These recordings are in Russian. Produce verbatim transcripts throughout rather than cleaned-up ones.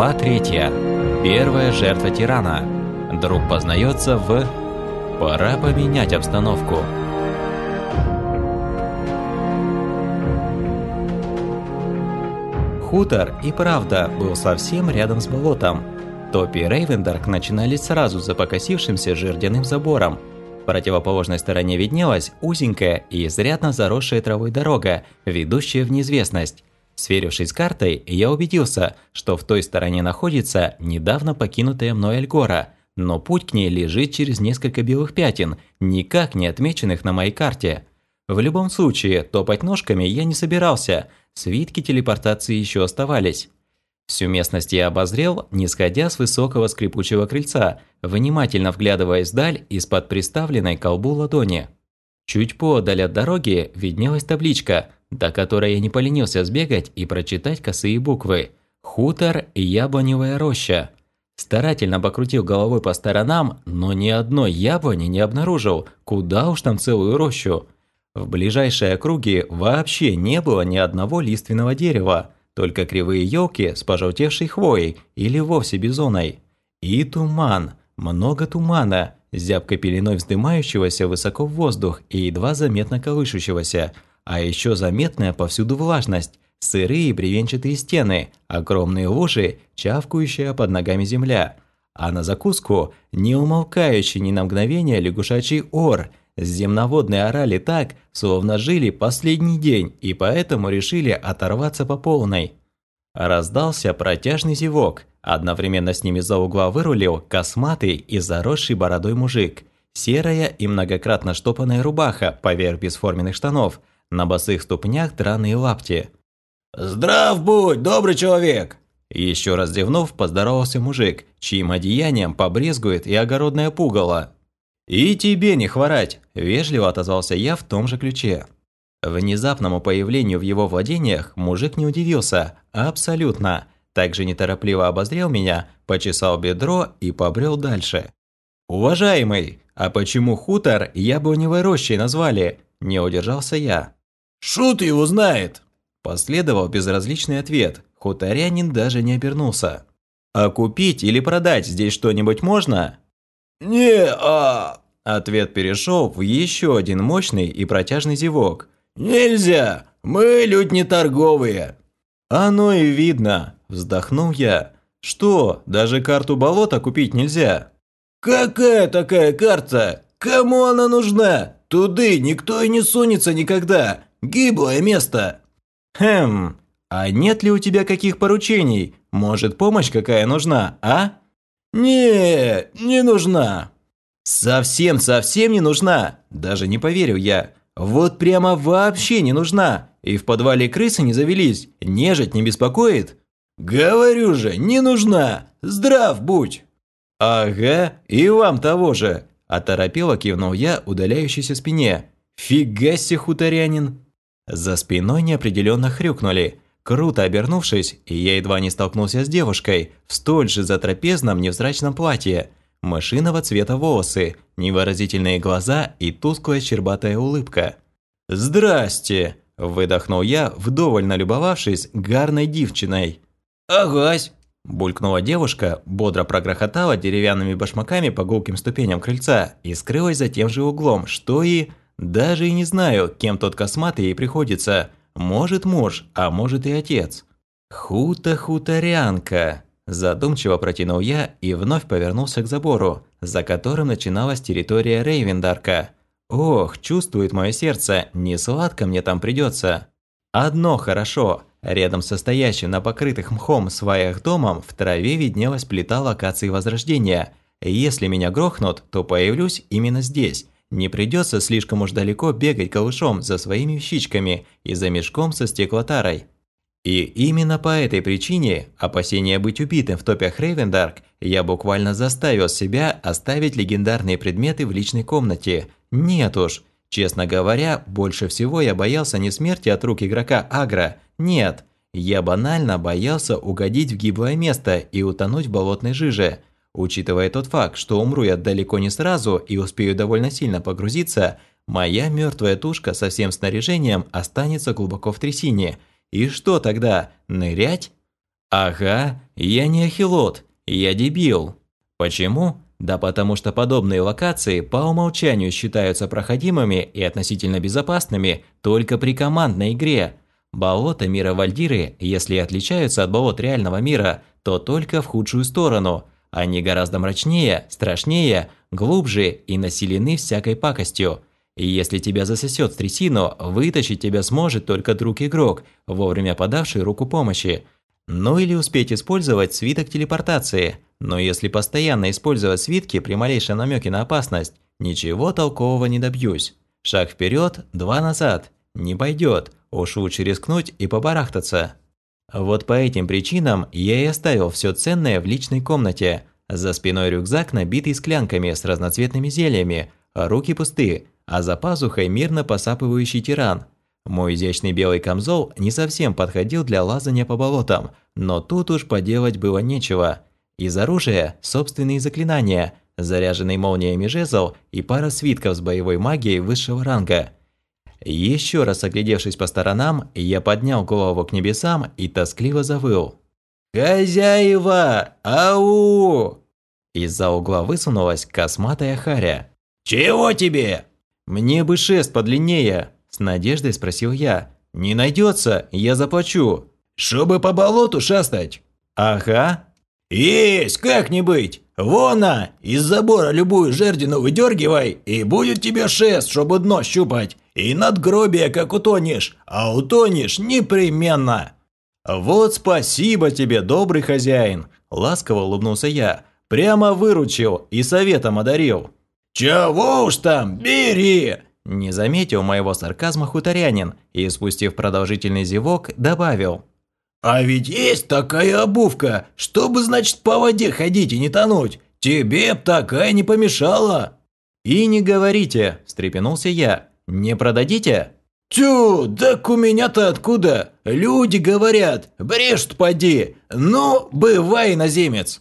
Глава третья. Первая жертва тирана. Друг познается в... Пора поменять обстановку. Хутор и правда был совсем рядом с болотом. Топи и Рейвендарк начинались сразу за покосившимся жердяным забором. В противоположной стороне виднелась узенькая и изрядно заросшая травой дорога, ведущая в неизвестность. Сверившись с картой, я убедился, что в той стороне находится недавно покинутая мной Альгора, но путь к ней лежит через несколько белых пятен, никак не отмеченных на моей карте. В любом случае, топать ножками я не собирался, свитки телепортации еще оставались. Всю местность я обозрел, не сходя с высокого скрипучего крыльца, внимательно вглядываясь вдаль из-под приставленной к колбу ладони. Чуть поодаль от дороги виднелась табличка, до которой я не поленился сбегать и прочитать косые буквы «Хутор и яблоневая роща». Старательно покрутил головой по сторонам, но ни одной яблони не обнаружил, куда уж там целую рощу. В ближайшей округе вообще не было ни одного лиственного дерева, только кривые елки с пожелтевшей хвоей или вовсе бизоной. И туман, много тумана, зябкой пеленой вздымающегося высоко в воздух и едва заметно колышущегося, а еще заметная повсюду влажность, сырые бревенчатые стены, огромные лужи, чавкающая под ногами земля. А на закуску не умолкающий ни на мгновение лягушачий ор. Земноводные орали так, словно жили последний день и поэтому решили оторваться по полной. Раздался протяжный зевок. Одновременно с ними за угла вырулил косматый и заросший бородой мужик. Серая и многократно штопанная рубаха поверх бесформенных штанов, на босых ступнях драные лапти. «Здрав будь, добрый человек!» Еще раз зевнув, поздоровался мужик, чьим одеянием побрезгует и огородное пугало. «И тебе не хворать!» – вежливо отозвался я в том же ключе. Внезапному появлению в его владениях мужик не удивился, абсолютно. Также неторопливо обозрел меня, почесал бедро и побрел дальше. «Уважаемый, а почему хутор яблоневой рощей назвали?» – не удержался я. «Шут его знает!» – последовал безразличный ответ. Хуторянин даже не обернулся. «А купить или продать здесь что-нибудь можно?» «Не-а!» – ответ перешел в еще один мощный и протяжный зевок. «Нельзя! Мы люди не торговые!» «Оно и видно!» – вздохнул я. «Что, даже карту болота купить нельзя?» «Какая такая карта? Кому она нужна? Туды никто и не сунется никогда! Гиблое место!» «Хм, а нет ли у тебя каких поручений? Может, помощь какая нужна, а?» «Не, не нужна». «Совсем-совсем не нужна? Даже не поверю я. Вот прямо вообще не нужна. И в подвале крысы не завелись, нежить не беспокоит?» «Говорю же, не нужна. Здрав будь». «Ага, и вам того же», – оторопело кивнул я удаляющейся спине. «Фига себе, хуторянин». За спиной неопределенно хрюкнули. Круто обернувшись, я едва не столкнулся с девушкой в столь же затрапезном невзрачном платье. Мышиного цвета волосы, невыразительные глаза и тусклая щербатая улыбка. «Здрасте!» – выдохнул я, вдоволь налюбовавшись гарной девчиной. «Агась!» – булькнула девушка, бодро прогрохотала деревянными башмаками по гулким ступеням крыльца и скрылась за тем же углом, что и… Даже и не знаю, кем тот косматый ей приходится. Может муж, а может и отец. «Хута-хуторянка!» – задумчиво протянул я и вновь повернулся к забору, за которым начиналась территория Рейвендарка. Ох, чувствует мое сердце, не сладко мне там придется. Одно хорошо. Рядом со стоящим на покрытых мхом сваях домом в траве виднелась плита локации Возрождения. Если меня грохнут, то появлюсь именно здесь. Не придется слишком уж далеко бегать голышом за своими вещичками и за мешком со стеклотарой. И именно по этой причине, опасения быть убитым в топях Рейвендарк, я буквально заставил себя оставить легендарные предметы в личной комнате. Нет уж, честно говоря, больше всего я боялся не смерти от рук игрока Агро, нет, я банально боялся угодить в гиблое место и утонуть в болотной жиже. Учитывая тот факт, что умру я далеко не сразу и успею довольно сильно погрузиться, моя мертвая тушка со всем снаряжением останется глубоко в трясине. И что тогда, нырять? Ага, я не ахилот, я дебил. Почему? Да потому что подобные локации по умолчанию считаются проходимыми и относительно безопасными только при командной игре. Болота мира Вальдиры, если и отличаются от болот реального мира, то только в худшую сторону. Они гораздо мрачнее, страшнее, глубже и населены всякой пакостью. И если тебя засосет в трясину, вытащить тебя сможет только друг-игрок, вовремя подавший руку помощи. Ну или успеть использовать свиток телепортации. Но если постоянно использовать свитки при малейшем намеке на опасность, ничего толкового не добьюсь. Шаг вперед, два назад. Не пойдет, уж лучше рискнуть и побарахтаться. Вот по этим причинам я и оставил все ценное в личной комнате. За спиной рюкзак, набитый склянками с разноцветными зельями, руки пусты, а за пазухой мирно посапывающий тиран. Мой изящный белый камзол не совсем подходил для лазания по болотам, но тут уж поделать было нечего. Из оружия собственные заклинания, заряженный молниями жезл и пара свитков с боевой магией высшего ранга. Еще раз оглядевшись по сторонам, я поднял голову к небесам и тоскливо завыл. «Хозяева! Ау!» Из-за угла высунулась косматая харя. «Чего тебе?» «Мне бы шест подлиннее», – с надеждой спросил я. «Не найдется, я заплачу». «Чтобы по болоту шастать?» «Ага». «Есть, как не быть! Вон на, из забора любую жердину выдергивай, и будет тебе шест, чтобы дно щупать, и надгробие как утонешь, а утонешь непременно». «Вот спасибо тебе, добрый хозяин», – ласково улыбнулся я. «Прямо выручил и советом одарил». «Чего уж там, бери!» Не заметил моего сарказма хуторянин и, спустив продолжительный зевок, добавил. «А ведь есть такая обувка, чтобы, значит, по воде ходить и не тонуть. Тебе б такая не помешала». «И не говорите», – встрепенулся я. «Не продадите?» «Тю, так у меня-то откуда? Люди говорят, брешут поди. Ну, бывай, иноземец».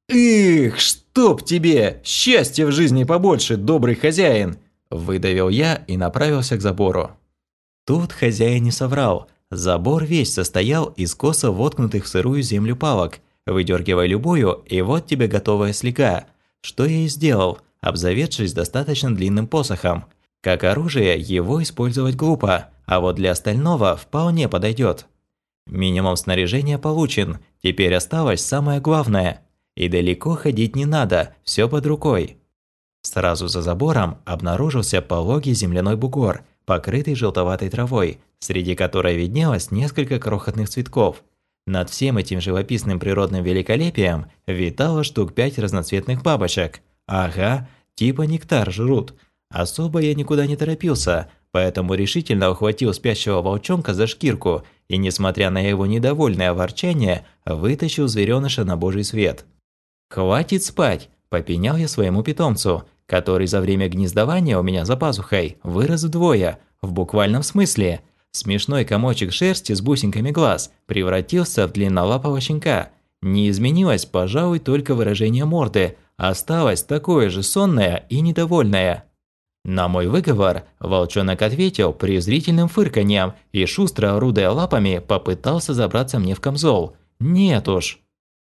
«Эх, чтоб тебе! Счастья в жизни побольше, добрый хозяин!» – выдавил я и направился к забору. Тут хозяин не соврал. Забор весь состоял из косо воткнутых в сырую землю палок. Выдергивай любую, и вот тебе готовая слега. Что я и сделал, обзаведшись достаточно длинным посохом. Как оружие его использовать глупо, а вот для остального вполне подойдет. Минимум снаряжения получен, теперь осталось самое главное. И далеко ходить не надо, все под рукой. Сразу за забором обнаружился пологий земляной бугор, покрытый желтоватой травой, среди которой виднелось несколько крохотных цветков. Над всем этим живописным природным великолепием витало штук пять разноцветных бабочек. Ага, типа нектар жрут. Особо я никуда не торопился, поэтому решительно ухватил спящего волчонка за шкирку и, несмотря на его недовольное ворчание, вытащил зверёныша на божий свет. «Хватит спать!» – попенял я своему питомцу, который за время гнездования у меня за пазухой вырос вдвое, в буквальном смысле. Смешной комочек шерсти с бусинками глаз превратился в длиннолапого щенка. Не изменилось, пожалуй, только выражение морды, осталось такое же сонное и недовольное. На мой выговор волчонок ответил презрительным фырканьем и, шустро орудуя лапами, попытался забраться мне в камзол. Нет уж.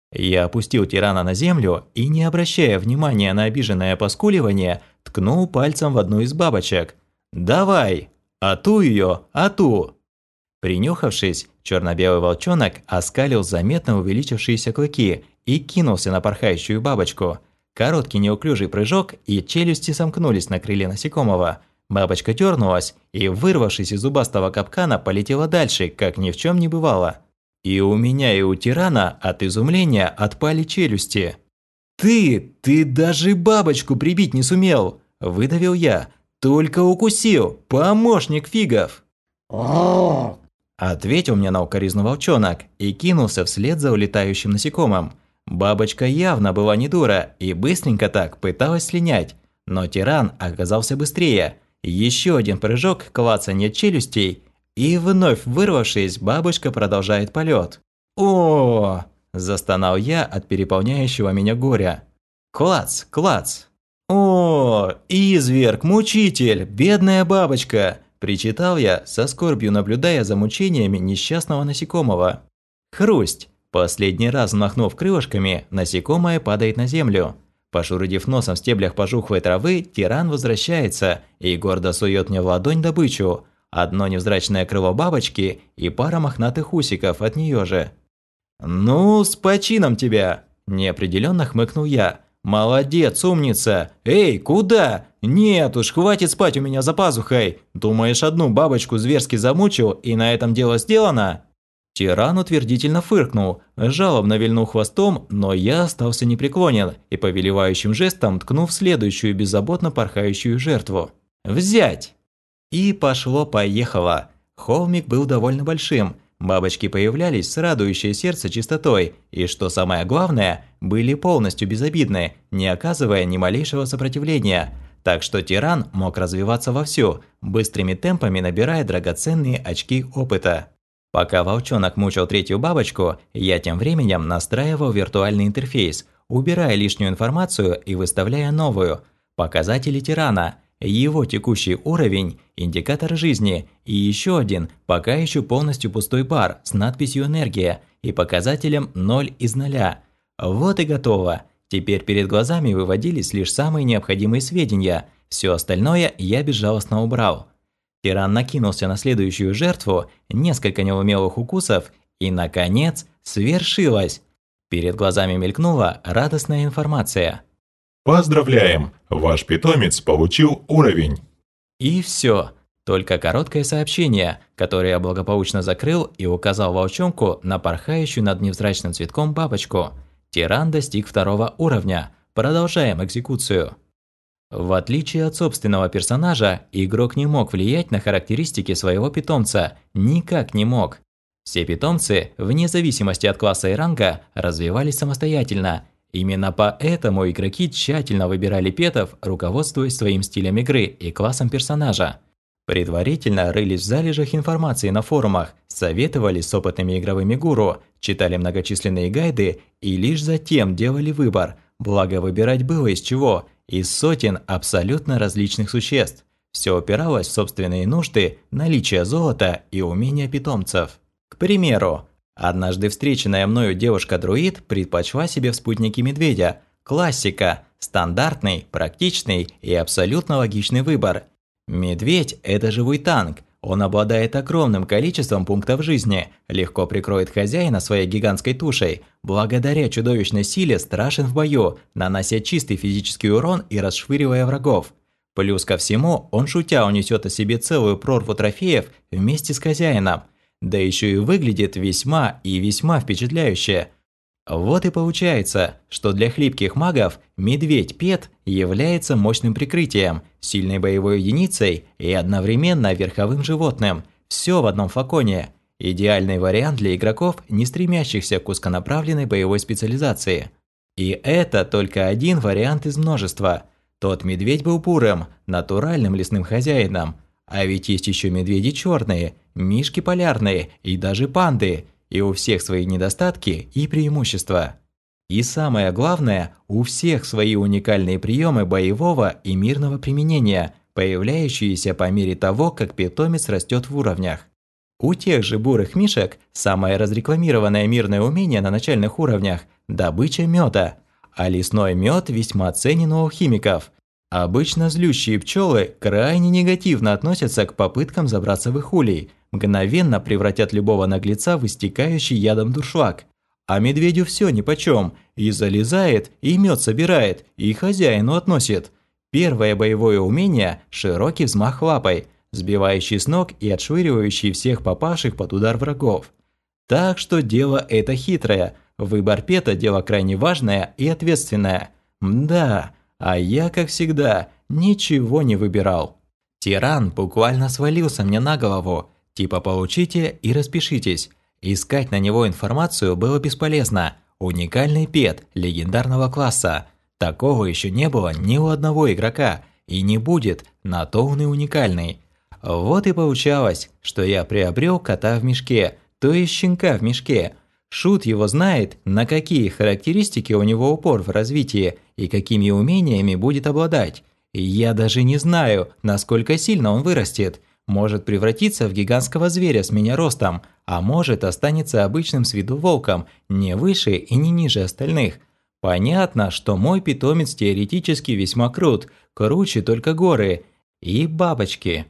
Я опустил тирана на землю и, не обращая внимания на обиженное поскуливание, ткнул пальцем в одну из бабочек. «Давай! Ату ее, ату!» Принюхавшись, черно-белый волчонок оскалил заметно увеличившиеся клыки и кинулся на порхающую бабочку. Короткий неуклюжий прыжок, и челюсти сомкнулись на крыле насекомого. Бабочка дернулась и, вырвавшись из зубастого капкана, полетела дальше, как ни в чем не бывало. И у меня, и у тирана от изумления отпали челюсти. «Ты, ты даже бабочку прибить не сумел!» – выдавил я. «Только укусил, помощник фигов!» Ответил мне на укоризну волчонок и кинулся вслед за улетающим насекомым. Бабочка явно была не дура и быстренько так пыталась слинять, но тиран оказался быстрее. Еще один прыжок, клацанье челюстей, и вновь вырвавшись, бабочка продолжает полет. «О!» – застонал я от переполняющего меня горя. Клац, клац. «О, изверг, мучитель, бедная бабочка!» – причитал я, со скорбью наблюдая за мучениями несчастного насекомого. Хрусть! Последний раз махнув крылышками, насекомое падает на землю. Пошурудив носом в стеблях пожухлой травы, тиран возвращается и гордо сует мне в ладонь добычу. Одно невзрачное крыло бабочки и пара мохнатых усиков от нее же. «Ну, с почином тебя!» – неопределенно хмыкнул я. «Молодец, умница! Эй, куда? Нет уж, хватит спать у меня за пазухой! Думаешь, одну бабочку зверски замучил, и на этом дело сделано?» Тиран утвердительно фыркнул, жалобно вильнул хвостом, но я остался непреклонен и повелевающим жестом ткнув следующую беззаботно порхающую жертву. «Взять!» И пошло-поехало. Холмик был довольно большим, бабочки появлялись с радующей сердце чистотой, и, что самое главное, были полностью безобидны, не оказывая ни малейшего сопротивления. Так что тиран мог развиваться вовсю, быстрыми темпами набирая драгоценные очки опыта. Пока волчонок мучил третью бабочку, я тем временем настраивал виртуальный интерфейс, убирая лишнюю информацию и выставляя новую. Показатели тирана, его текущий уровень, индикатор жизни и еще один, пока еще полностью пустой бар с надписью «Энергия» и показателем ноль из нуля. Вот и готово. Теперь перед глазами выводились лишь самые необходимые сведения, все остальное я безжалостно убрал. Тиран накинулся на следующую жертву, несколько неумелых укусов, и, наконец, свершилось. Перед глазами мелькнула радостная информация. «Поздравляем! Ваш питомец получил уровень!» И все. Только короткое сообщение, которое я благополучно закрыл и указал волчонку на порхающую над невзрачным цветком бабочку. Тиран достиг второго уровня. Продолжаем экзекуцию. В отличие от собственного персонажа, игрок не мог влиять на характеристики своего питомца, никак не мог. Все питомцы, вне зависимости от класса и ранга, развивались самостоятельно. Именно поэтому игроки тщательно выбирали петов, руководствуясь своим стилем игры и классом персонажа. Предварительно рылись в залежах информации на форумах, советовались с опытными игровыми гуру, читали многочисленные гайды и лишь затем делали выбор, благо выбирать было из чего – из сотен абсолютно различных существ. Все упиралось в собственные нужды, наличие золота и умения питомцев. К примеру, однажды встреченная мною девушка-друид предпочла себе в спутнике медведя. Классика, стандартный, практичный и абсолютно логичный выбор. Медведь – это живой танк. Он обладает огромным количеством пунктов жизни, легко прикроет хозяина своей гигантской тушей, благодаря чудовищной силе страшен в бою, нанося чистый физический урон и расшвыривая врагов. Плюс ко всему, он шутя унесет о себе целую прорву трофеев вместе с хозяином, да еще и выглядит весьма и весьма впечатляюще. Вот и получается, что для хлипких магов медведь-пет является мощным прикрытием, сильной боевой единицей и одновременно верховым животным. Все в одном флаконе. Идеальный вариант для игроков, не стремящихся к узконаправленной боевой специализации. И это только один вариант из множества. Тот медведь был бурым, натуральным лесным хозяином. А ведь есть еще медведи черные, мишки полярные и даже панды. И у всех свои недостатки и преимущества. И самое главное, у всех свои уникальные приемы боевого и мирного применения, появляющиеся по мере того, как питомец растет в уровнях. У тех же бурых мишек самое разрекламированное мирное умение на начальных уровнях – добыча меда, а лесной мед весьма ценен у алхимиков. Обычно злющие пчелы крайне негативно относятся к попыткам забраться в их улей, мгновенно превратят любого наглеца в истекающий ядом дуршлаг. А медведю все нипочем, и залезает, и мед собирает, и хозяину относит. Первое боевое умение – широкий взмах лапой, сбивающий с ног и отшвыривающий всех попавших под удар врагов. Так что дело это хитрое, выбор пета – дело крайне важное и ответственное. Мда, а я, как всегда, ничего не выбирал. Тиран буквально свалился мне на голову. Типа получите и распишитесь. Искать на него информацию было бесполезно. Уникальный пет легендарного класса. Такого еще не было ни у одного игрока. И не будет, на то он и уникальный. Вот и получалось, что я приобрел кота в мешке, то есть щенка в мешке. Шут его знает, на какие характеристики у него упор в развитии и какими умениями будет обладать. И я даже не знаю, насколько сильно он вырастет. может превратиться в гигантского зверя с меня ростом, а может останется обычным с виду волком, не выше и не ниже остальных. Понятно, что мой питомец теоретически весьма крут, круче только горы и бабочки.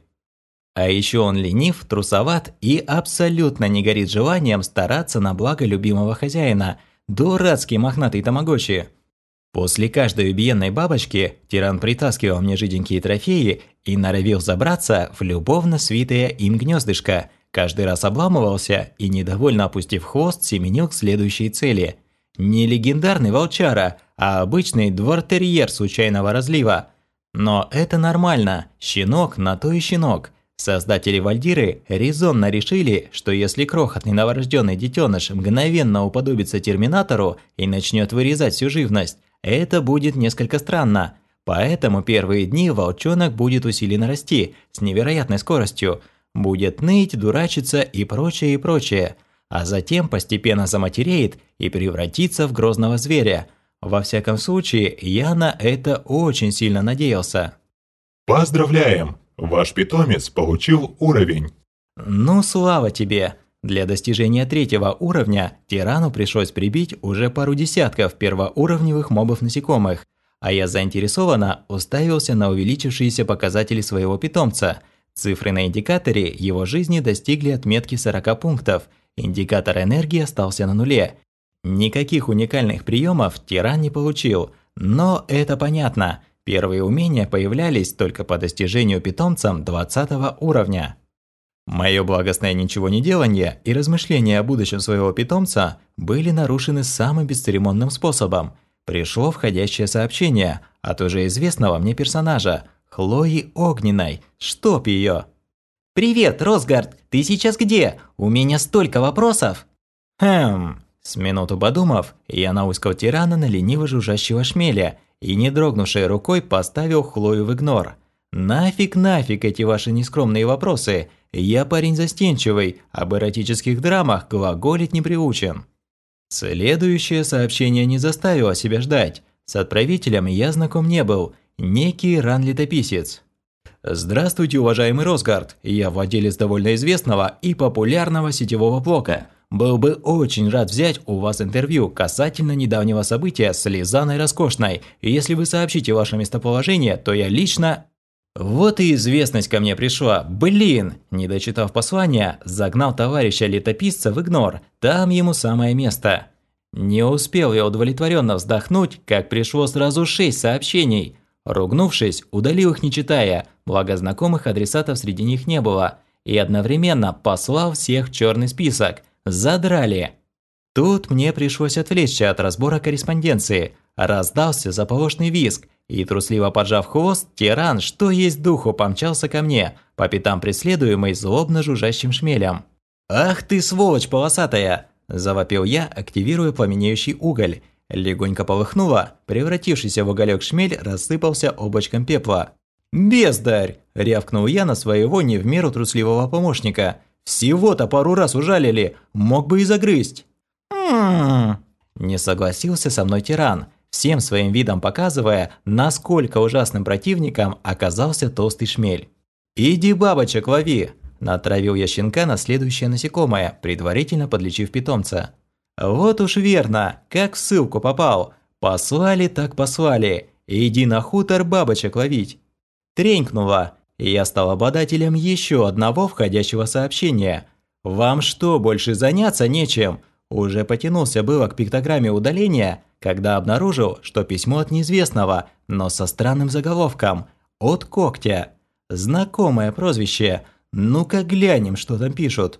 А еще он ленив, трусоват и абсолютно не горит желанием стараться на благо любимого хозяина. Дурацкий мохнатый тамагочи. После каждой убиенной бабочки тиран притаскивал мне жиденькие трофеи и норовил забраться в любовно свитое им гнездышко. Каждый раз обламывался и, недовольно опустив хвост, семенил к следующей цели. Не легендарный волчара, а обычный двор-терьер случайного разлива. Но это нормально, щенок на то и щенок. Создатели Вальдиры резонно решили, что если крохотный новорожденный детеныш мгновенно уподобится терминатору и начнет вырезать всю живность, это будет несколько странно. Поэтому первые дни волчонок будет усиленно расти с невероятной скоростью, будет ныть, дурачиться и прочее, и прочее, а затем постепенно заматереет и превратится в грозного зверя. Во всяком случае, я на это очень сильно надеялся. Поздравляем! Ваш питомец получил уровень. Ну, слава тебе! Для достижения третьего уровня тирану пришлось прибить уже пару десятков первоуровневых мобов-насекомых, а я заинтересованно уставился на увеличившиеся показатели своего питомца. Цифры на индикаторе его жизни достигли отметки сорок пунктов, индикатор энергии остался на нуле. Никаких уникальных приемов тиран не получил, но это понятно. Первые умения появлялись только по достижению питомцем двадцатого уровня. Мое благостное ничегонеделание и размышления о будущем своего питомца были нарушены самым бесцеремонным способом. Пришло входящее сообщение от уже известного мне персонажа, Хлои Огненной, чтоб ее. «Привет, Росгард, ты сейчас где? У меня столько вопросов!» «Хм...» С минуту подумав, я науськал тирана на лениво жужжащего шмеля и, не дрогнувшей рукой, поставил Хлою в игнор. «Нафиг, нафиг эти ваши нескромные вопросы! Я парень застенчивый, об эротических драмах глаголить не приучен». Следующее сообщение не заставило себя ждать. С отправителем я знаком не был, некий Ран-летописец. «Здравствуйте, уважаемый Росгард, я владелец довольно известного и популярного сетевого блога. Был бы очень рад взять у вас интервью касательно недавнего события с Лизаной Роскошной. Если вы сообщите ваше местоположение, то я лично…» Вот и известность ко мне пришла. Блин! Не дочитав послание, загнал товарища летописца в игнор. Там ему самое место. Не успел я удовлетворенно вздохнуть, как пришло сразу шесть сообщений. Ругнувшись, удалил их не читая, благо знакомых адресатов среди них не было. И одновременно послал всех в черный список. Задрали. Тут мне пришлось отвлечься от разбора корреспонденции. Раздался заполошный визг, и, трусливо поджав хвост, тиран, что есть духу, помчался ко мне, по пятам преследуемый злобно жужжащим шмелем. «Ах ты, сволочь полосатая!» – завопил я, активируя пламенеющий уголь. Легонько полыхнуло, превратившийся в уголек шмель рассыпался облачком пепла. «Бездарь!» – рявкнул я на своего не в меру трусливого помощника. «Всего-то пару раз ужалили, мог бы и загрызть!» «М-м-м!» – не согласился со мной тиран, всем своим видом показывая, насколько ужасным противником оказался толстый шмель. «Иди бабочек лови!» – натравил я щенка на следующее насекомое, предварительно подлечив питомца. «Вот уж верно, как в ссылку попал. Послали так послали. Иди на хутор бабочек ловить». Тренькнуло, и я стал обладателем еще одного входящего сообщения. «Вам что, больше заняться нечем?» Уже потянулся было к пиктограмме удаления, когда обнаружил, что письмо от неизвестного, но со странным заголовком «От когтя». Знакомое прозвище. Ну-ка глянем, что там пишут.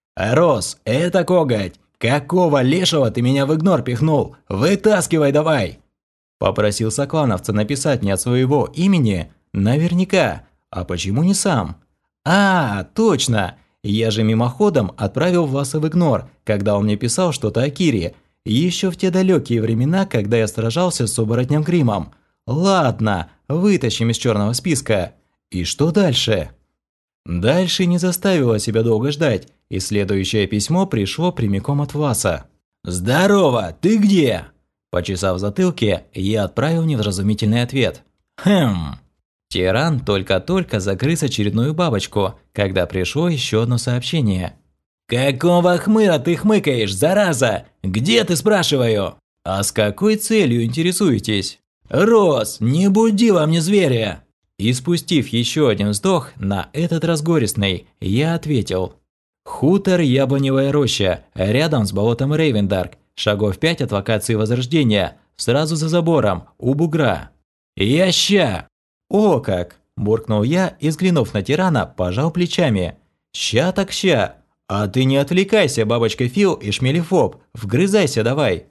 «Рос, это коготь! Какого лешего ты меня в игнор пихнул? Вытаскивай давай!» Попросил соклановца написать мне от своего имени. Наверняка. А почему не сам? А, точно! Я же мимоходом отправил Власа в игнор, когда он мне писал что-то о Кире. Еще в те далекие времена, когда я сражался с оборотнем Гримом. Ладно, вытащим из черного списка. И что дальше? Дальше не заставило себя долго ждать, и следующее письмо пришло прямиком от Власа. «Здорово, ты где?» Почесав в затылке, я отправил невразумительный ответ. «Хм...» Тиран только-только загрыз очередную бабочку, когда пришло еще одно сообщение. «Какого хмыра ты хмыкаешь, зараза? Где ты, спрашиваю?» «А с какой целью интересуетесь?» «Рос, не буди во мне зверя!» И спустив еще один вздох, на этот раз горестный, я ответил. «Хутор Яблоневая роща, рядом с болотом Рейвендарк, шагов пять от локации Возрождения, сразу за забором, у бугра». «Я ща!» «О как!» – буркнул я и, взглянув на тирана, пожал плечами. «Ща так ща! А ты не отвлекайся, бабочка Фил и шмелефоб, вгрызайся давай!»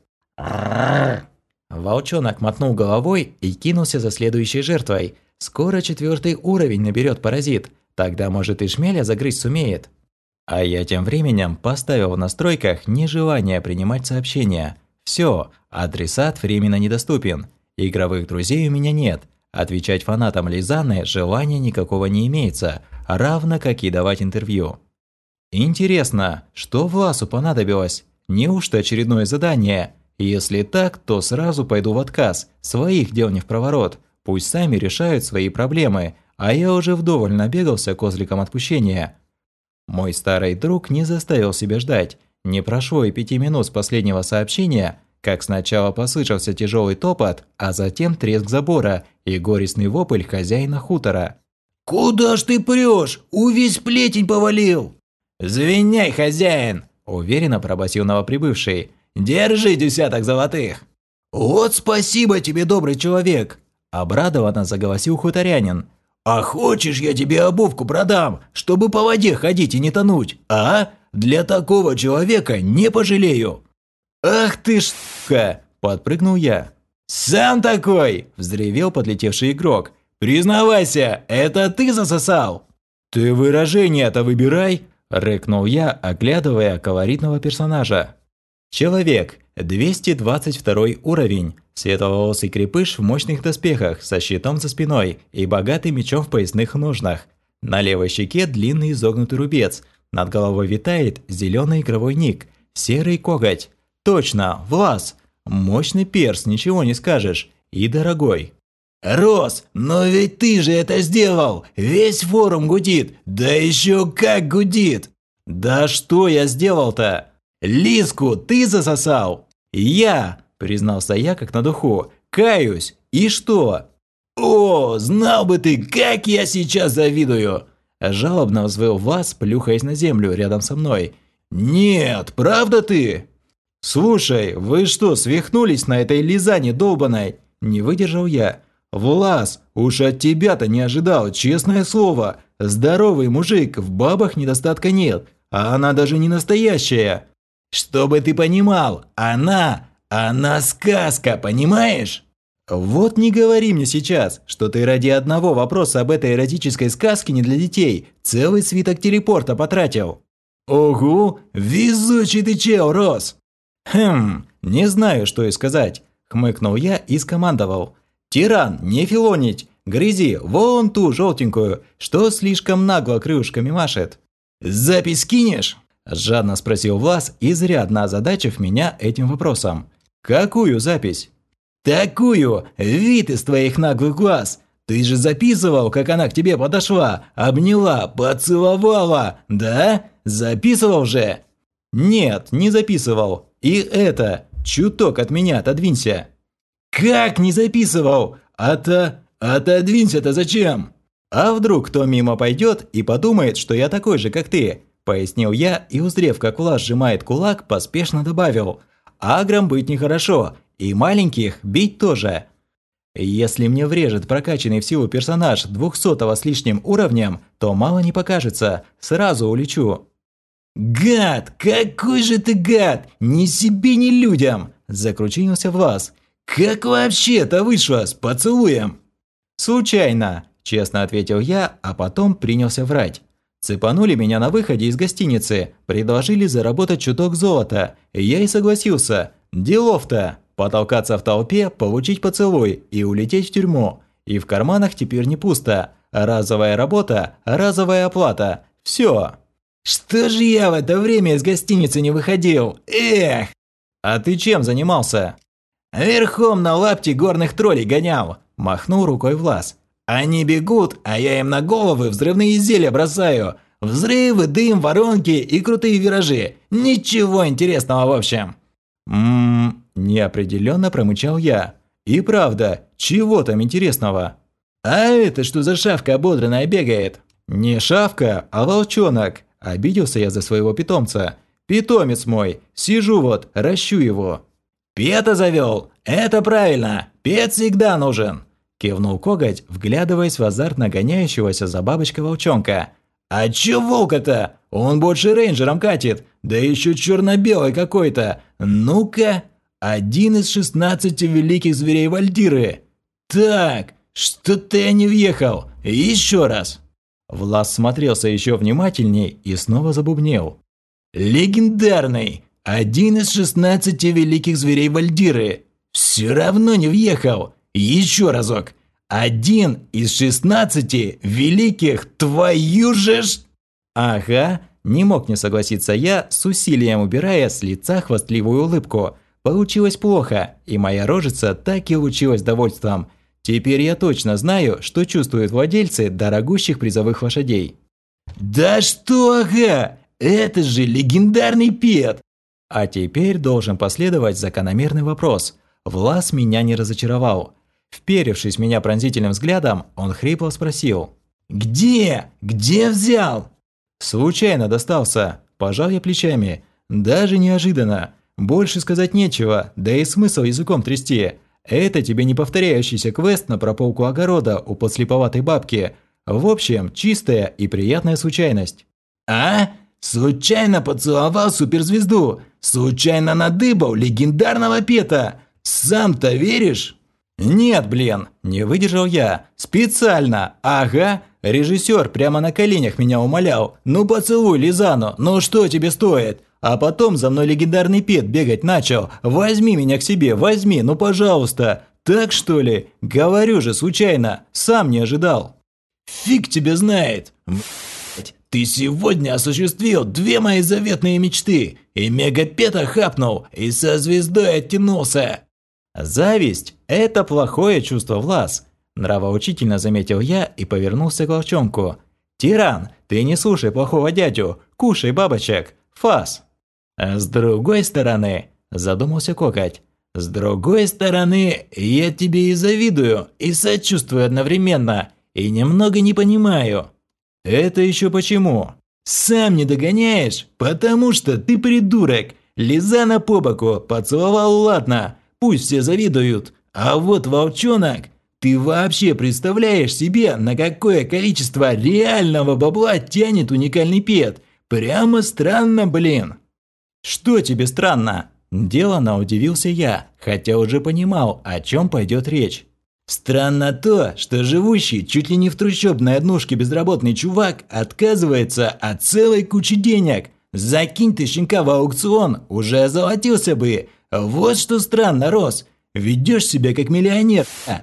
Волчонок мотнул головой и кинулся за следующей жертвой. Скоро четвертый уровень наберет паразит, тогда, может, и шмеля загрызть сумеет. А я тем временем поставил в настройках нежелание принимать сообщения. Все, адресат временно недоступен. Игровых друзей у меня нет. Отвечать фанатам Лизаны желания никакого не имеется, равно как и давать интервью. Интересно, что Власу понадобилось? Неужто очередное задание? Если так, то сразу пойду в отказ, своих дел не впроворот. Пусть сами решают свои проблемы, а я уже вдоволь набегался козликом отпущения. Мой старый друг не заставил себя ждать. Не прошло и пяти минут с последнего сообщения, как сначала послышался тяжелый топот, а затем треск забора и горестный вопль хозяина хутора. «Куда ж ты прешь? Увесь плетень повалил!» «Звеняй, хозяин!» – уверенно пробасил новоприбывший. «Держи десяток золотых!» «Вот спасибо тебе, добрый человек!» – обрадованно заголосил хуторянин. «А хочешь, я тебе обувку продам, чтобы по воде ходить и не тонуть, а? Для такого человека не пожалею!» «Ах ты ж сука!» – подпрыгнул я. «Сам такой!» – взревел подлетевший игрок. «Признавайся, это ты засосал?» «Ты выражение-то выбирай!» – рыкнул я, оглядывая колоритного персонажа. Человек, двести двадцать второй уровень, светловолосый крепыш в мощных доспехах со щитом за спиной и богатым мечом в поясных ножнах. На левой щеке длинный изогнутый рубец, над головой витает зеленый игровой ник, серый коготь. Точно, Влас! Мощный перс, ничего не скажешь, и дорогой. «Рос, но ведь ты же это сделал! Весь форум гудит! Да еще как гудит!» «Да что я сделал-то?» «Лиску ты засосал?» «Я!» – признался я как на духу. «Каюсь! И что?» «О, знал бы ты, как я сейчас завидую!» Жалобно взвыл Влас, плюхаясь на землю рядом со мной. «Нет, правда ты?» «Слушай, вы что, свихнулись на этой лизане долбаной?» Не выдержал я. «Влас, уж от тебя-то не ожидал, честное слово. Здоровый мужик, в бабах недостатка нет, а она даже не настоящая». «Чтобы ты понимал, она, она сказка, понимаешь?» «Вот не говори мне сейчас, что ты ради одного вопроса об этой эротической сказке не для детей целый свиток телепорта потратил». «Ого, везучий ты чел, Рос!» «Хм, не знаю, что и сказать», – хмыкнул я и скомандовал. «Тиран, не филонить, грызи вон ту желтенькую, что слишком нагло крылышками машет». «Запись кинешь?» – жадно спросил Влас, изрядно озадачив меня этим вопросом. «Какую запись?» «Такую! Вид из твоих наглых глаз! Ты же записывал, как она к тебе подошла, обняла, поцеловала, да? Записывал же?» «Нет, не записывал. И это, чуток от меня отодвинься». «Как не записывал? А-то... отодвинься-то зачем?» «А вдруг кто мимо пойдет и подумает, что я такой же, как ты?» – пояснил я и, узрев, как Влас сжимает кулак, поспешно добавил. «Агром быть нехорошо, и маленьких бить тоже. Если мне врежет прокачанный в силу персонаж двухсотого с лишним уровнем, то мало не покажется, сразу улечу». «Гад! Какой же ты гад! Ни себе, ни людям!» – закручинился Влас. «Как вообще-то вышло с поцелуем?» «Случайно», – честно ответил я, а потом принялся врать. Цепанули меня на выходе из гостиницы, предложили заработать чуток золота. Я и согласился. Делов-то! Потолкаться в толпе, получить поцелуй и улететь в тюрьму. И в карманах теперь не пусто. Разовая работа, разовая оплата. Все. «Что же я в это время из гостиницы не выходил? Эх!» «А ты чем занимался?» «Верхом на лапте горных троллей гонял», – махнул рукой Влас. Они бегут, а я им на головы взрывные изделия бросаю. Взрывы, дым, воронки и крутые виражи. Ничего интересного в общем. Ммм, неопределенно промычал я. И правда, чего там интересного? А это что за шавка ободранная бегает? Не шавка, а волчонок. Обиделся я за своего питомца. Питомец мой, сижу вот, ращу его. Пета завел. Это правильно. Пет всегда нужен. Кивнул коготь, вглядываясь в азарт нагоняющегося за бабочкой волчонка. А чё волка-то? Он больше рейнджером катит. Да еще черно-белый какой-то. Ну-ка. Один из шестнадцати великих зверей Вальдиры. Так, что-то я не въехал. Еще раз. Влас смотрелся еще внимательней и снова забубнил. Легендарный. Один из шестнадцати великих зверей Вальдиры. Все равно не въехал. Еще разок. Один из шестнадцати великих, твою же ж... Ага, не мог не согласиться я, с усилием убирая с лица хвастливую улыбку. Получилось плохо, и моя рожица так и лучилась довольством. Теперь я точно знаю, что чувствуют владельцы дорогущих призовых лошадей. Да что ага, это же легендарный Пет! А теперь должен последовать закономерный вопрос. Влас меня не разочаровал. Вперевшись в меня пронзительным взглядом, он хрипло спросил. «Где? Где взял?» «Случайно достался», – пожал я плечами. «Даже неожиданно. Больше сказать нечего, да и смысл языком трясти. Это тебе не повторяющийся квест на прополку огорода у подслеповатой бабки. В общем, чистая и приятная случайность». «А? Случайно поцеловал суперзвезду? Случайно надыбал легендарного Пета? Сам-то веришь?» «Нет, блин, не выдержал я. Специально. Ага. Режиссер прямо на коленях меня умолял. Ну поцелуй Лизану, ну что тебе стоит? А потом за мной легендарный Пет бегать начал. Возьми меня к себе, возьми, ну пожалуйста. Так что ли? Говорю же, случайно. Сам не ожидал». «Фиг тебе знает. Ты сегодня осуществил две мои заветные мечты. И мегапета хапнул, и со звездой оттянулся». «Зависть – это плохое чувство, Влас», – нравоучительно заметил я и повернулся к волчонку. «Тиран, ты не слушай плохого дядю, кушай бабочек, фас». «А с другой стороны», – задумался коготь, – «с другой стороны, я тебе и завидую, и сочувствую одновременно, и немного не понимаю». «Это еще почему?» «Сам не догоняешь, потому что ты придурок. Лизана по боку, поцеловал, ладно. Пусть все завидуют. А вот волчонок, ты вообще представляешь себе, на какое количество реального бабла тянет уникальный Пет? Прямо странно, блин». «Что тебе странно?» Делано удивился я, хотя уже понимал, о чем пойдет речь. «Странно то, что живущий чуть ли не в трущобной однушке безработный чувак отказывается от целой кучи денег. Закинь ты щенка в аукцион, уже озолотился бы. Вот что странно, Рос. Ведешь себя как миллионер.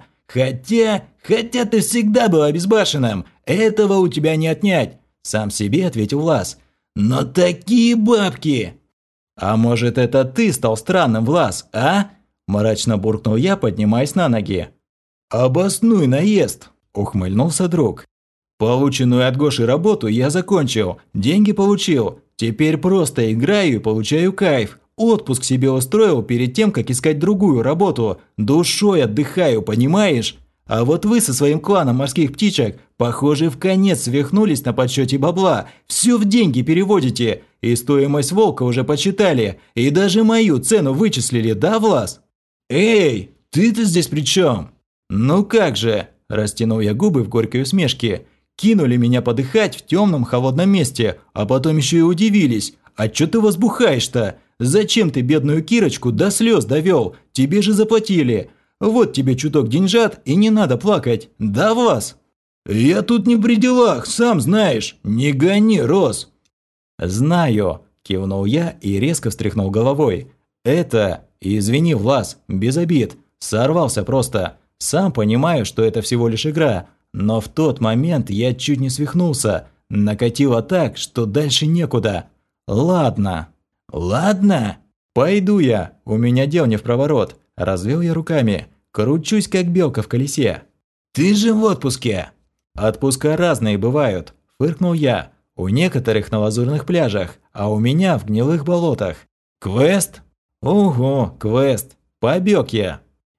Хотя, хотя ты всегда был обезбашенным. Этого у тебя не отнять», – сам себе ответил Влас. «Но такие бабки!» «А может, это ты стал странным, Влас, а?» – мрачно буркнул я, поднимаясь на ноги. «Обоснуй наезд», – ухмыльнулся друг. «Полученную от Гоши работу я закончил, деньги получил. Теперь просто играю и получаю кайф. Отпуск себе устроил перед тем, как искать другую работу. Душой отдыхаю, понимаешь? А вот вы со своим кланом морских птичек, похоже, в конец свихнулись на подсчете бабла. Все в деньги переводите. И стоимость волка уже подсчитали. И даже мою цену вычислили, да, Влас? Эй, ты-то здесь при чем?» «Ну как же?» – растянул я губы в горькой усмешке. «Кинули меня подыхать в темном холодном месте, а потом еще и удивились. А чё ты возбухаешь-то? Зачем ты бедную Кирочку до слез довел? Тебе же заплатили. Вот тебе чуток деньжат, и не надо плакать. Да, Влас?» «Я тут не при делах, сам знаешь. Не гони, Рос». «Знаю», – кивнул я и резко встряхнул головой. «Это, извини, Влас, без обид, сорвался просто. Сам понимаю, что это всего лишь игра, но в тот момент я чуть не свихнулся. Накатило так, что дальше некуда. Ладно». «Ладно?» «Пойду я, у меня дел не впроворот», – развел я руками. «Кручусь, как белка в колесе». Ты же в отпуске!» «Отпуска разные бывают», – фыркнул я. «У некоторых на лазурных пляжах, а у меня в гнилых болотах. Квест?» «Ого, квест. Побег я».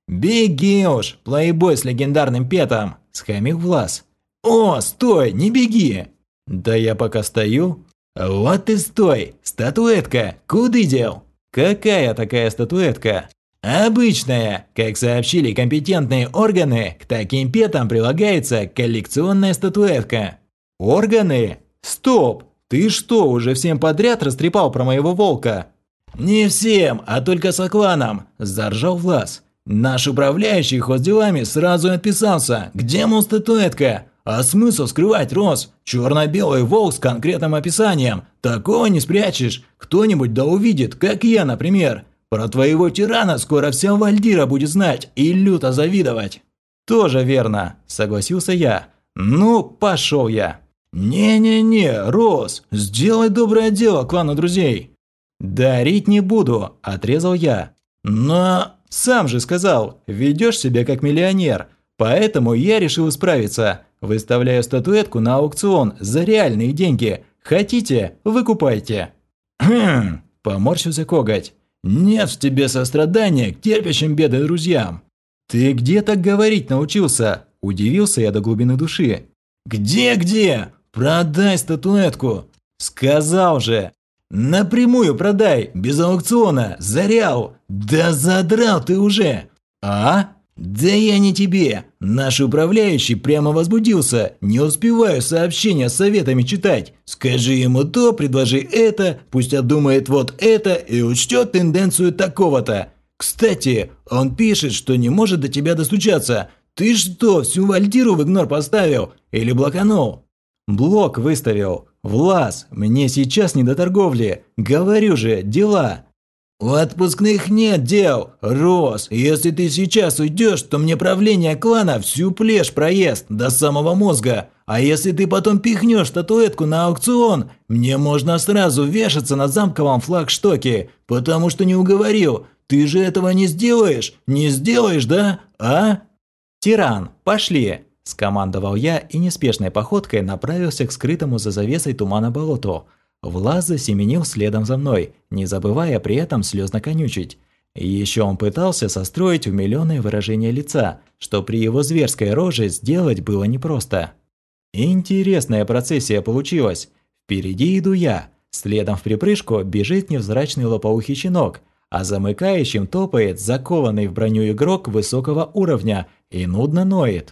«Беги уж, плейбой с легендарным петом!» – схамил Влас. «О, стой, не беги!» «Да я пока стою». «Вот ты стой! Статуэтка! Куда дел?» «Какая такая статуэтка?» «Обычная. Как сообщили компетентные органы, к таким петам прилагается коллекционная статуэтка». «Органы? Стоп! Ты что, уже всем подряд растрепал про моего волка?» «Не всем, а только сокланам», – заржал Влас. «Наш управляющий хозделами сразу отписался. Где, мол, статуэтка? А смысл скрывать, Рос? Черно-белый волк с конкретным описанием. Такого не спрячешь. Кто-нибудь да увидит, как я, например. Про твоего тирана скоро вся Вальдира будет знать и люто завидовать». «Тоже верно», – согласился я. «Ну, пошел я». «Не-не-не, Рос, сделай доброе дело клану друзей». «Дарить не буду», – отрезал я. «Но...» «Сам же сказал, ведешь себя как миллионер. Поэтому я решил исправиться. Выставляю статуэтку на аукцион за реальные деньги. Хотите – выкупайте». «Хм», – поморщился Коготь. «Нет в тебе сострадания к терпящим беды друзьям». «Ты где так говорить научился?» – удивился я до глубины души. «Где-где? Продай статуэтку». «Сказал же». «Напрямую продай, без аукциона, за реал. Да задрал ты уже». «А? Да я не тебе. Наш управляющий прямо возбудился. Не успеваю сообщения с советами читать. Скажи ему то, предложи это, пусть обдумает вот это и учтет тенденцию такого-то. Кстати, он пишет, что не может до тебя достучаться. Ты что, всю Вальдиру в игнор поставил? Или блоканул?» «Блок выставил. Влас, мне сейчас не до торговли. Говорю же, дела». «У отпускных нет дел, Рос. Если ты сейчас уйдешь, то мне правление клана всю плешь проест до самого мозга. А если ты потом пихнешь статуэтку на аукцион, мне можно сразу вешаться на замковом флагштоке, потому что не уговорил. Ты же этого не сделаешь? Не сделаешь, да? А?» «Тиран, пошли!» – скомандовал я и неспешной походкой направился к скрытому за завесой тумана болоту. Влас засеменил следом за мной, не забывая при этом слезно конючить. Еще он пытался состроить умилённое выражение лица, что при его зверской роже сделать было непросто. Интересная процессия получилась. Впереди иду я, следом в припрыжку бежит невзрачный лопоухий щенок, а замыкающим топает закованный в броню игрок высокого уровня и нудно ноет.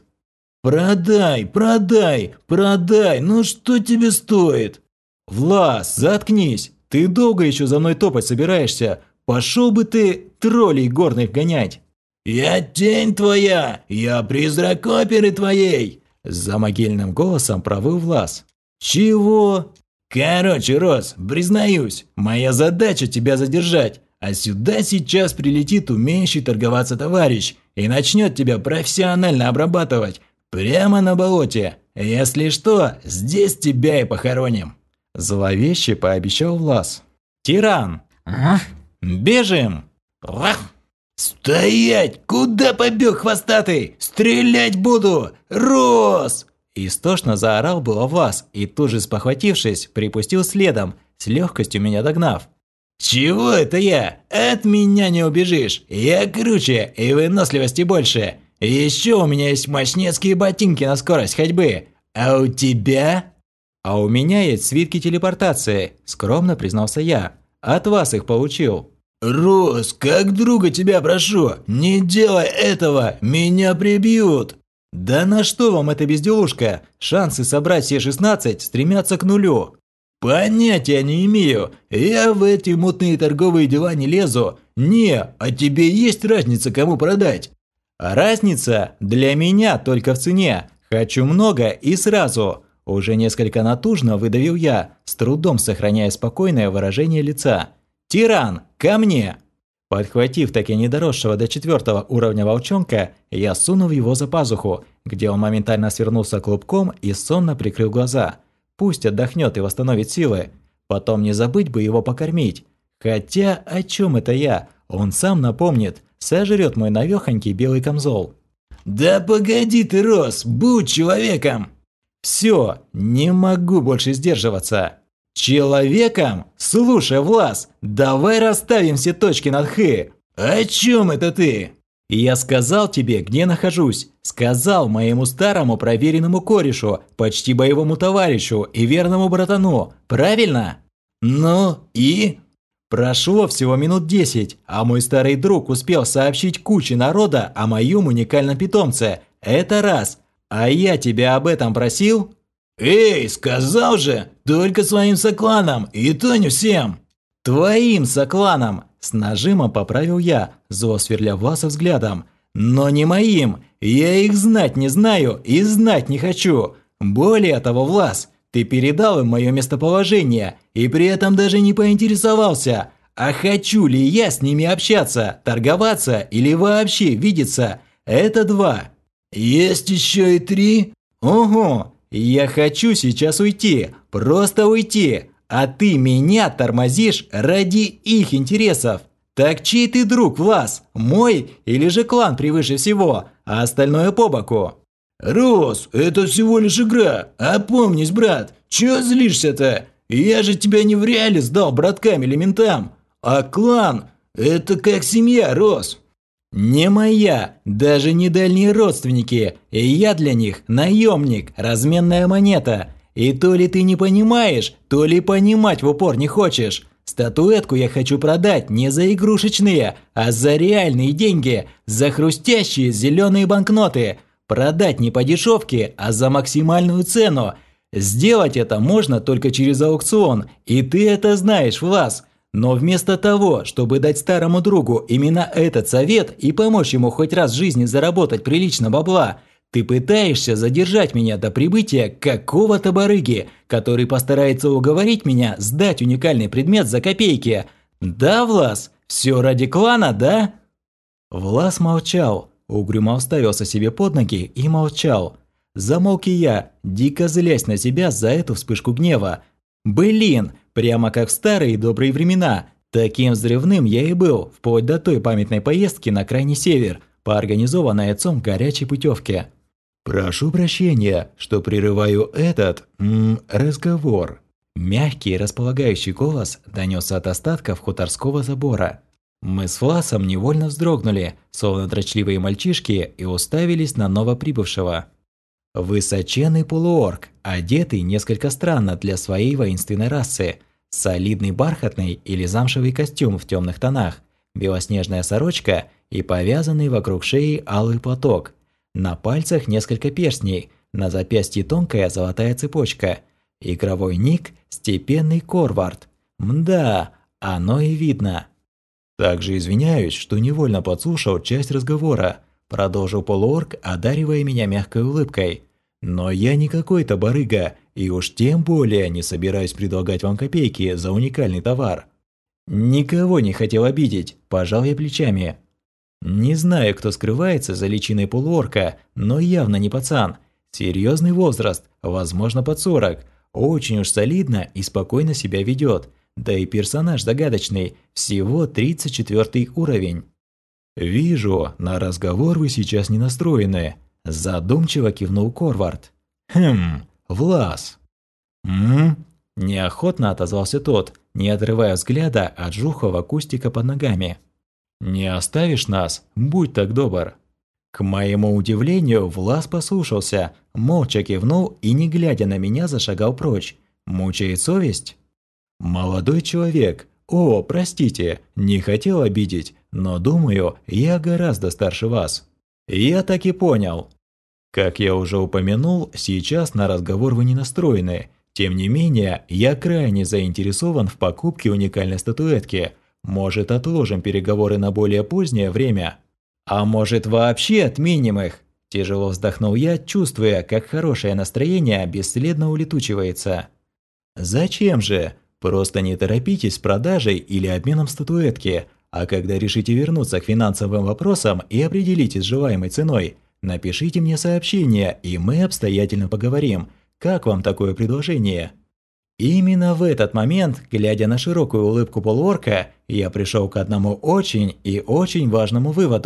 «Продай, продай, продай, ну что тебе стоит?» «Влас, заткнись! Ты долго еще за мной топать собираешься? Пошел бы ты троллей горных гонять!» «Я тень твоя! Я призрак оперы твоей!» За могильным голосом провыл Влас. «Чего?» «Короче, Рос, признаюсь, моя задача тебя задержать, а сюда сейчас прилетит умеющий торговаться товарищ и начнет тебя профессионально обрабатывать прямо на болоте. Если что, здесь тебя и похороним». Зловеще пообещал Влас. «Тиран! Бежим!» «Стоять! Куда побег хвостатый? Стрелять буду! Рос!» Истошно заорал было Влас и тут же спохватившись, припустил следом, с легкостью меня догнав. «Чего это я? От меня не убежишь! Я круче и выносливости больше! Еще у меня есть мощнецкие ботинки на скорость ходьбы! А у тебя?» «А у меня есть свитки телепортации», – скромно признался я. «От вас их получил». «Рос, как друга тебя прошу, не делай этого, меня прибьют!» «Да на что вам эта безделушка? Шансы собрать все шестнадцать стремятся к нулю». «Понятия не имею, я в эти мутные торговые дела не лезу. Не, а тебе есть разница, кому продать?» «Разница для меня только в цене. Хочу много и сразу». Уже несколько натужно выдавил я, с трудом сохраняя спокойное выражение лица. «Тиран, ко мне!» Подхватив таки недоросшего до четвертого уровня волчонка, я сунул его за пазуху, где он моментально свернулся клубком и сонно прикрыл глаза. Пусть отдохнет и восстановит силы. Потом не забыть бы его покормить. Хотя о чем это я? Он сам напомнит, сожрет мой навехонький белый камзол. Да погоди ты, Рос, будь человеком. Все, не могу больше сдерживаться. Человеком? Слушай, Влас, давай расставим все точки над «х». О чем это ты? Я сказал тебе, где нахожусь. Сказал моему старому проверенному корешу, почти боевому товарищу и верному братану. Правильно? Ну и? Прошло всего минут десять, а мой старый друг успел сообщить куче народа о моем уникальном питомце. Это раз. А я тебя об этом просил? Эй, сказал же, только своим сокланам, и то не всем. Твоим сокланам, с нажимом поправил я, зло сверля Власа взглядом. Но не моим, я их знать не знаю и знать не хочу. Более того, Влас, ты передал им мое местоположение и при этом даже не поинтересовался, а хочу ли я с ними общаться, торговаться или вообще видеться. Это два. Есть еще и три? Ого, я хочу сейчас уйти, просто уйти, а ты меня тормозишь ради их интересов. Так чей ты друг, Влас? Мой или же клан превыше всего, а остальное по боку? Рос, это всего лишь игра. Опомнись, брат, чё злишься-то? Я же тебя не в реале сдал браткам или ментам. А клан – это как семья, Рос. Не моя, даже не дальние родственники. И я для них наемник, разменная монета. И то ли ты не понимаешь, то ли понимать в упор не хочешь. Статуэтку я хочу продать не за игрушечные, а за реальные деньги, за хрустящие зеленые банкноты. Продать не по дешевке, а за максимальную цену. Сделать это можно только через аукцион, и ты это знаешь, Влас. Но вместо того, чтобы дать старому другу именно этот совет и помочь ему хоть раз в жизни заработать прилично бабла, ты пытаешься задержать меня до прибытия какого-то барыги, который постарается уговорить меня сдать уникальный предмет за копейки. Да, Влас? Все ради клана, да? Влас молчал, угрюмо уставился себе под ноги и молчал. Замолк и я, дико злясь на себя за эту вспышку гнева. Блин, прямо как в старые добрые времена. Таким взрывным я и был, вплоть до той памятной поездки на крайний север, по организованной отцом горячей путевке. «Прошу прощения, что прерываю этот м, разговор». Мягкий располагающий голос донесся от остатков хуторского забора. Мы с Власом невольно вздрогнули, словно дрочливые мальчишки, и уставились на новоприбывшего. Высоченный полуорк, одетый несколько странно для своей воинственной расы. Солидный бархатный или замшевый костюм в темных тонах, белоснежная сорочка и повязанный вокруг шеи алый платок. На пальцах несколько перстней, на запястье тонкая золотая цепочка. Игровой ник «Степенный Корвард». Мда, оно и видно. Также извиняюсь, что невольно подслушал часть разговора. Продолжил полуорк, одаривая меня мягкой улыбкой. Но я не какой-то барыга, и уж тем более не собираюсь предлагать вам копейки за уникальный товар. Никого не хотел обидеть, пожал я плечами. Не знаю, кто скрывается за личиной полуорка, но явно не пацан. Серьезный возраст, возможно под сорок. Очень уж солидно и спокойно себя ведет. Да и персонаж загадочный, всего тридцать четвёртый уровень. «Вижу, на разговор вы сейчас не настроены», – задумчиво кивнул Корвард. «Хм, Влас». «М?», неохотно отозвался тот, не отрывая взгляда от жухлого кустика под ногами. «Не оставишь нас? Будь так добр». К моему удивлению, Влас послушался, молча кивнул и, не глядя на меня, зашагал прочь. Мучает совесть? «Молодой человек, о, простите, не хотел обидеть, но думаю, я гораздо старше вас». Я так и понял. Как я уже упомянул, сейчас на разговор вы не настроены. Тем не менее, я крайне заинтересован в покупке уникальной статуэтки. Может, отложим переговоры на более позднее время? А может, вообще отменим их? Тяжело вздохнул я, чувствуя, как хорошее настроение бесследно улетучивается. Зачем же? Просто не торопитесь с продажей или обменом статуэтки, а когда решите вернуться к финансовым вопросам и определитесь с желаемой ценой, напишите мне сообщение, и мы обстоятельно поговорим. Как вам такое предложение? Именно в этот момент, глядя на широкую улыбку полуорка, я пришел к одному очень и очень важному выводу.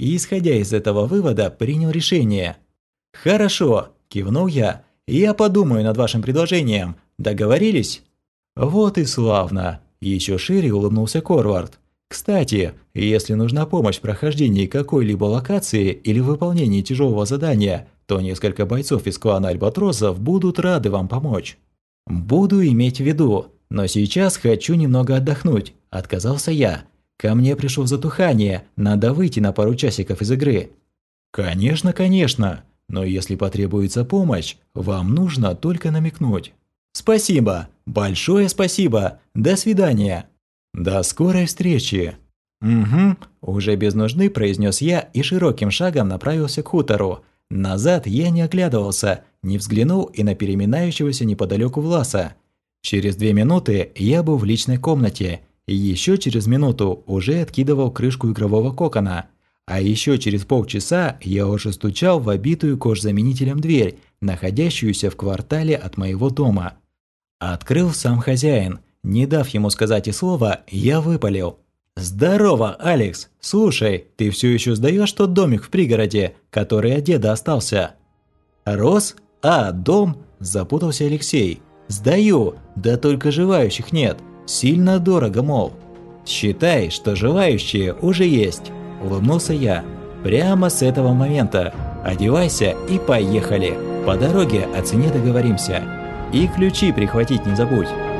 и, исходя из этого вывода, принял решение. «Хорошо», – кивнул я, – «я подумаю над вашим предложением. Договорились?» «Вот и славно», – еще шире улыбнулся Корвард. «Кстати, если нужна помощь в прохождении какой-либо локации или выполнении тяжелого задания, то несколько бойцов из клана Альбатросов будут рады вам помочь». «Буду иметь в виду, но сейчас хочу немного отдохнуть», – отказался я. «Ко мне пришло затухание, надо выйти на пару часиков из игры». «Конечно, конечно, но если потребуется помощь, вам нужно только намекнуть». «Спасибо, большое спасибо, до свидания». «До скорой встречи». «Угу», – уже без нужды произнес я и широким шагом направился к хутору. Назад я не оглядывался, не взглянул и на переминающегося неподалеку Власа. Через две минуты я был в личной комнате, и еще через минуту уже откидывал крышку игрового кокона. А еще через полчаса я уже стучал в обитую кожзаменителем дверь, находящуюся в квартале от моего дома. Открыл сам хозяин. Не дав ему сказать и слова, я выпалил. «Здорово, Алекс! Слушай, ты все еще сдаешь тот домик в пригороде, который от деда остался?» «Рос? А, дом?» – запутался Алексей. «Сдаю, да только желающих нет. Сильно дорого, мол». «Считай, что желающие уже есть», – улыбнулся я. «Прямо с этого момента. Одевайся и поехали. По дороге о цене договоримся. И ключи прихватить не забудь».